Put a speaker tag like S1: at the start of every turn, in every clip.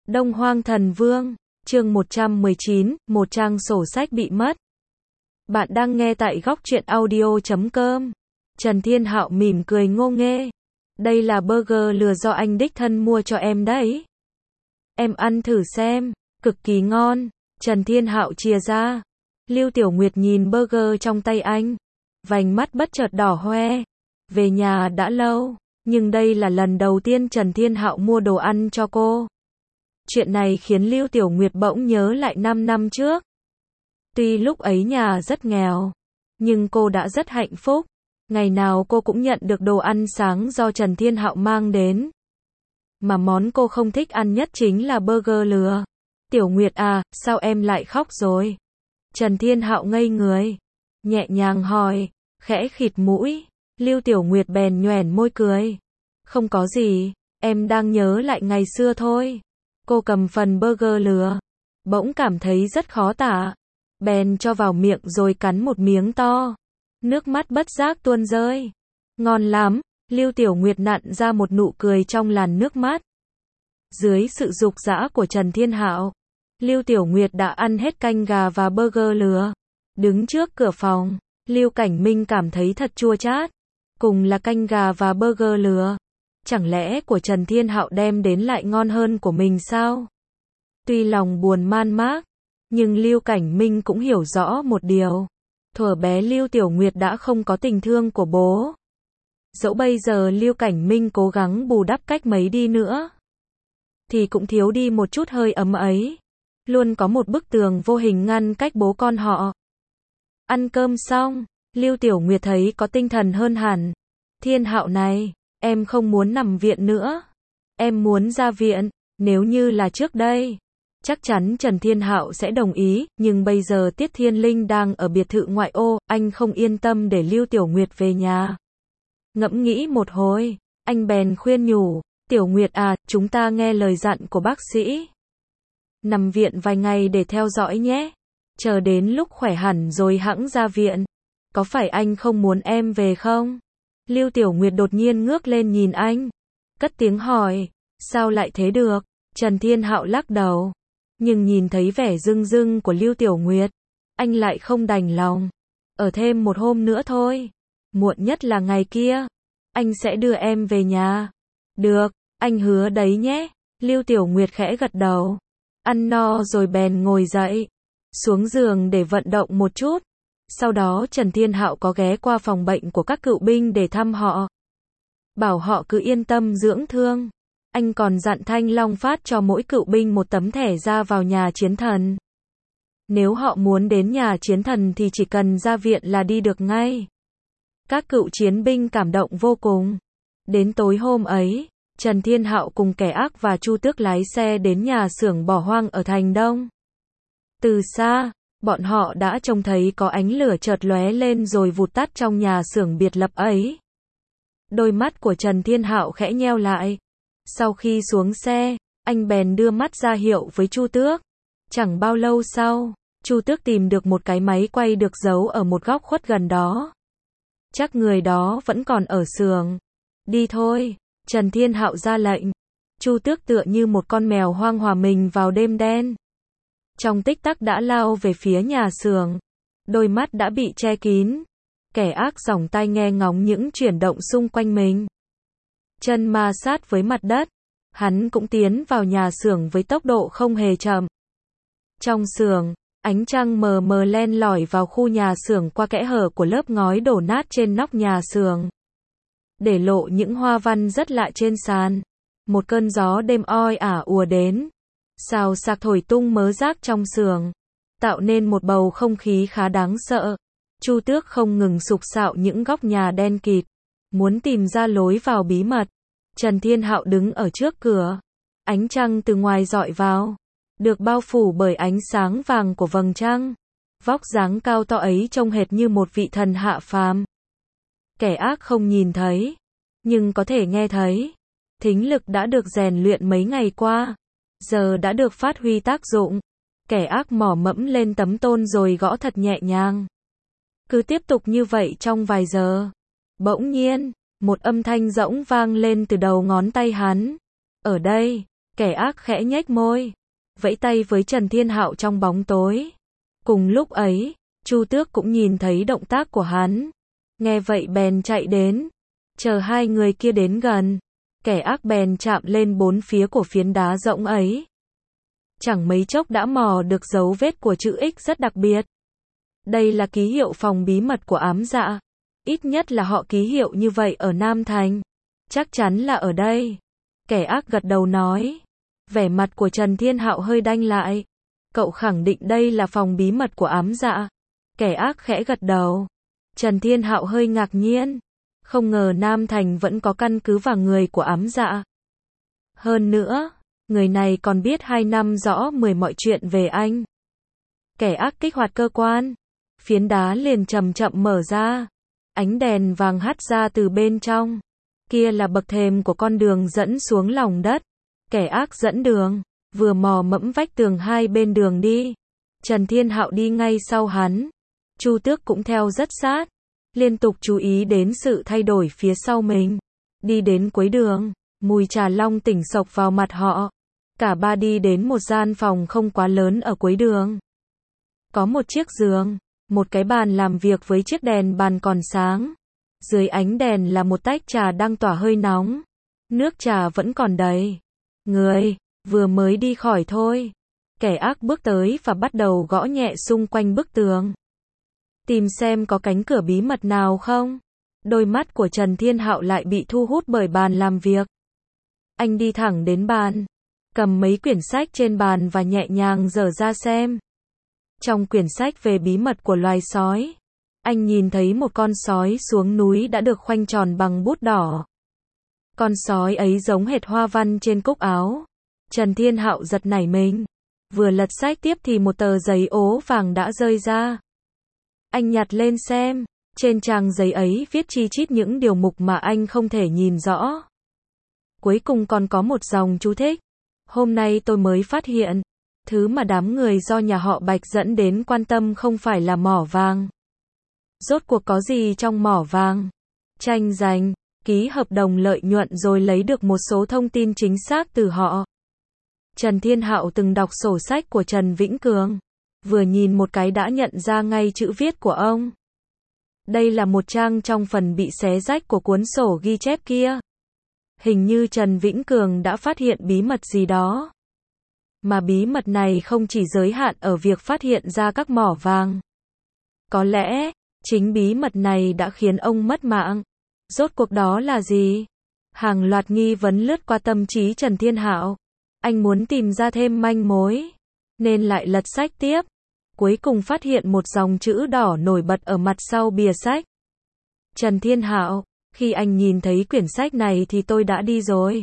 S1: Đông Hoang Thần Vương, chương 119, một trang sổ sách bị mất. Bạn đang nghe tại góc truyện audio.com. Trần Thiên Hạo mỉm cười ngô nghê. Đây là burger lừa do anh đích thân mua cho em đấy. Em ăn thử xem, cực kỳ ngon. Trần Thiên Hạo chia ra. Lưu Tiểu Nguyệt nhìn burger trong tay anh, vành mắt bất chợt đỏ hoe. Về nhà đã lâu, nhưng đây là lần đầu tiên Trần Thiên Hạo mua đồ ăn cho cô. Chuyện này khiến Lưu Tiểu Nguyệt bỗng nhớ lại 5 năm trước. Tuy lúc ấy nhà rất nghèo, nhưng cô đã rất hạnh phúc. Ngày nào cô cũng nhận được đồ ăn sáng do Trần Thiên Hạo mang đến. Mà món cô không thích ăn nhất chính là burger lừa. Tiểu Nguyệt à, sao em lại khóc rồi? Trần Thiên Hạo ngây người, nhẹ nhàng hỏi, khẽ khịt mũi. Lưu Tiểu Nguyệt bèn nhoẻn môi cười. Không có gì, em đang nhớ lại ngày xưa thôi. Cô cầm phần burger lừa, bỗng cảm thấy rất khó tả, bèn cho vào miệng rồi cắn một miếng to. Nước mắt bất giác tuôn rơi. Ngon lắm, Lưu Tiểu Nguyệt nặn ra một nụ cười trong làn nước mắt. Dưới sự giục giã của Trần Thiên Hạo, Lưu Tiểu Nguyệt đã ăn hết canh gà và burger lừa. Đứng trước cửa phòng, Lưu Cảnh Minh cảm thấy thật chua chát. Cùng là canh gà và burger lừa, chẳng lẽ của Trần Thiên Hạo đem đến lại ngon hơn của mình sao? Tuy lòng buồn man mác, nhưng Lưu Cảnh Minh cũng hiểu rõ một điều. Thuở bé Lưu Tiểu Nguyệt đã không có tình thương của bố. Dẫu bây giờ Lưu Cảnh Minh cố gắng bù đắp cách mấy đi nữa, thì cũng thiếu đi một chút hơi ấm ấy. Luôn có một bức tường vô hình ngăn cách bố con họ. Ăn cơm xong, Lưu Tiểu Nguyệt thấy có tinh thần hơn hẳn. Thiên Hạo này, em không muốn nằm viện nữa. Em muốn ra viện. Nếu như là trước đây, chắc chắn Trần Thiên Hạo sẽ đồng ý, nhưng bây giờ Tiết Thiên Linh đang ở biệt thự ngoại ô, anh không yên tâm để Lưu Tiểu Nguyệt về nhà. Ngẫm nghĩ một hồi, anh bèn khuyên nhủ, Tiểu Nguyệt à, chúng ta nghe lời dặn của bác sĩ. Nằm viện vài ngày để theo dõi nhé. Chờ đến lúc khỏe hẳn rồi hẵng ra viện. Có phải anh không muốn em về không? Lưu Tiểu Nguyệt đột nhiên ngước lên nhìn anh, cất tiếng hỏi, sao lại thế được? Trần Thiên Hạo lắc đầu, nhưng nhìn thấy vẻ rưng rưng của Lưu Tiểu Nguyệt, anh lại không đành lòng. Ở thêm một hôm nữa thôi, muộn nhất là ngày kia, anh sẽ đưa em về nhà. Được, anh hứa đấy nhé. Lưu Tiểu Nguyệt khẽ gật đầu, ăn no rồi bèn ngồi dậy, xuống giường để vận động một chút. Sau đó Trần Thiên Hạo có ghé qua phòng bệnh của các cựu binh để thăm họ. Bảo họ cứ yên tâm dưỡng thương. Anh còn dặn Thanh Long phát cho mỗi cựu binh một tấm thẻ ra vào nhà chiến thần. Nếu họ muốn đến nhà chiến thần thì chỉ cần ra viện là đi được ngay. Các cựu chiến binh cảm động vô cùng. Đến tối hôm ấy, Trần Thiên Hạo cùng kẻ ác và Chu Tước lái xe đến nhà xưởng bỏ hoang ở thành Đông. Từ xa, bọn họ đã trông thấy có ánh lửa chợt lóe lên rồi vụt tắt trong nhà xưởng biệt lập ấy. Đôi mắt của Trần Thiên Hạo khẽ nheo lại. Sau khi xuống xe, anh bèn đưa mắt ra hiệu với Chu Tước. Chẳng bao lâu sau, Chu Tước tìm được một cái máy quay được giấu ở một góc khuất gần đó. Chắc người đó vẫn còn ở xưởng. Đi thôi, Trần Thiên Hạo ra lệnh. Chu Tước tựa như một con mèo hoang hòa mình vào đêm đen. Trong tích tắc đã lao về phía nhà xưởng. Đôi mắt đã bị che kín. Kẻ ác giỏng tai nghe ngóng những chuyển động xung quanh mình. Chân ma sát với mặt đất. Hắn cũng tiến vào nhà xưởng với tốc độ không hề chậm. Trong xưởng, ánh trăng mờ mờ len lỏi vào khu nhà xưởng qua kẽ hở của lớp ngói đổ nát trên nóc nhà xưởng, để lộ những hoa văn rất lạ trên sàn. Một cơn gió đêm oi ả ùa đến, xào xạc thổi tung mớ rác trong xưởng, tạo nên một bầu không khí khá đáng sợ. Chu Tước không ngừng sục sạo những góc nhà đen kịt, muốn tìm ra lối vào bí mật. Trần Thiên Hạo đứng ở trước cửa, ánh trăng từ ngoài rọi vào, được bao phủ bởi ánh sáng vàng của vầng trăng. Vóc dáng cao to ấy trông hệt như một vị thần hạ phàm. Kẻ ác không nhìn thấy, nhưng có thể nghe thấy. Thính lực đã được rèn luyện mấy ngày qua, giờ đã được phát huy tác dụng. Kẻ ác mỏ mẫm lên tấm tôn rồi gõ thật nhẹ nhàng. Cứ tiếp tục như vậy trong vài giờ. Bỗng nhiên, một âm thanh rỗng vang lên từ đầu ngón tay hắn. Ở đây, Kẻ ác khẽ nhếch môi, vẫy tay với Trần Thiên Hạo trong bóng tối. Cùng lúc ấy, Chu Tước cũng nhìn thấy động tác của hắn. Nghe vậy bèn chạy đến. Chờ hai người kia đến gần, kẻ ác bèn chạm lên bốn phía của phiến đá rỗng ấy. Chẳng mấy chốc đã mò được dấu vết của chữ X rất đặc biệt. Đây là ký hiệu phòng bí mật của ám dạ. Ít nhất là họ ký hiệu như vậy ở Nam Thành. Chắc chắn là ở đây. Kẻ ác gật đầu nói. Vẻ mặt của Trần Thiên Hạo hơi đanh lại. Cậu khẳng định đây là phòng bí mật của ám dạ. Kẻ ác khẽ gật đầu. Trần Thiên Hạo hơi ngạc nhiên. Không ngờ Nam Thành vẫn có căn cứ vào người của ám dạ. Hơn nữa, người này còn biết 2 năm rõ 10 mọi chuyện về anh. Kẻ ác kích hoạt cơ quan. Phiến đá liền chậm chậm mở ra. Ánh đèn vàng hắt ra từ bên trong. Kia là bậc thềm của con đường dẫn xuống lòng đất. Kẻ ác dẫn đường, vừa mò mẫm vách tường hai bên đường đi. Trần Thiên Hạo đi ngay sau hắn. Chu Tước cũng theo rất sát, liên tục chú ý đến sự thay đổi phía sau mình. Đi đến cuối đường, mùi trà long tỉnh xộc vào mặt họ. Cả ba đi đến một gian phòng không quá lớn ở cuối đường. Có một chiếc giường, một cái bàn làm việc với chiếc đèn bàn còn sáng. Dưới ánh đèn là một tách trà đang tỏa hơi nóng. Nước trà vẫn còn đầy. Người, vừa mới đi khỏi thôi. Kẻ ác bước tới và bắt đầu gõ nhẹ xung quanh bức tường. Tìm xem có cánh cửa bí mật nào không. Đôi mắt của Trần Thiên Hạo lại bị thu hút bởi bàn làm việc. Anh đi thẳng đến bàn, cầm mấy quyển sách trên bàn và nhẹ nhàng dở ra xem. Trong quyển sách về bí mật của loài sói, anh nhìn thấy một con sói xuống núi đã được khoanh tròn bằng bút đỏ. Con sói ấy giống hệt hoa văn trên cúc áo. Trần Thiên Hạo giật nảy mình. Vừa lật sách tiếp thì một tờ giấy ố vàng đã rơi ra. Anh nhặt lên xem. Trên trang giấy ấy viết chi chít những điều mục mà anh không thể nhìn rõ. Cuối cùng còn có một dòng chú thích. Hôm nay tôi mới phát hiện, thứ mà đám người do nhà họ Bạch dẫn đến quan tâm không phải là mỏ vàng. Rốt cuộc có gì trong mỏ vàng? Tranh giành, ký hợp đồng lợi nhuận rồi lấy được một số thông tin chính xác từ họ. Trần Thiên Hạo từng đọc sổ sách của Trần Vĩnh Cường. Vừa nhìn một cái đã nhận ra ngay chữ viết của ông. Đây là một trang trong phần bị xé rách của cuốn sổ ghi chép kia. Hình như Trần Vĩnh Cường đã phát hiện bí mật gì đó. Mà bí mật này không chỉ giới hạn ở việc phát hiện ra các mỏ vàng. Có lẽ, chính bí mật này đã khiến ông mất mạng. Rốt cuộc đó là gì? Hàng loạt nghi vấn lướt qua tâm trí Trần Thiên Hạo. Anh muốn tìm ra thêm manh mối, nên lại lật sách tiếp. Cuối cùng phát hiện một dòng chữ đỏ nổi bật ở mặt sau bìa sách. Trần Thiên Hạo, khi anh nhìn thấy quyển sách này thì tôi đã đi rồi.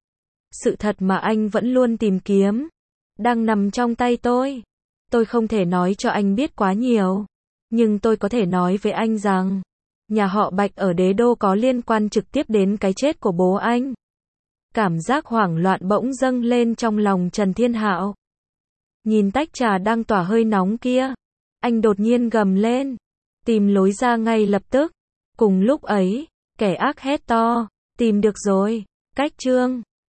S1: Sự thật mà anh vẫn luôn tìm kiếm, đang nằm trong tay tôi. Tôi không thể nói cho anh biết quá nhiều, nhưng tôi có thể nói với anh rằng, nhà họ Bạch ở Đế Đô có liên quan trực tiếp đến cái chết của bố anh. Cảm giác hoảng loạn bỗng dâng lên trong lòng Trần Thiên Hạo. Nhìn tách trà đang tỏa hơi nóng kia, anh đột nhiên gầm lên, tìm lối ra ngay lập tức. Cùng lúc ấy, kẻ ác hét to, tìm được rồi, cách chương.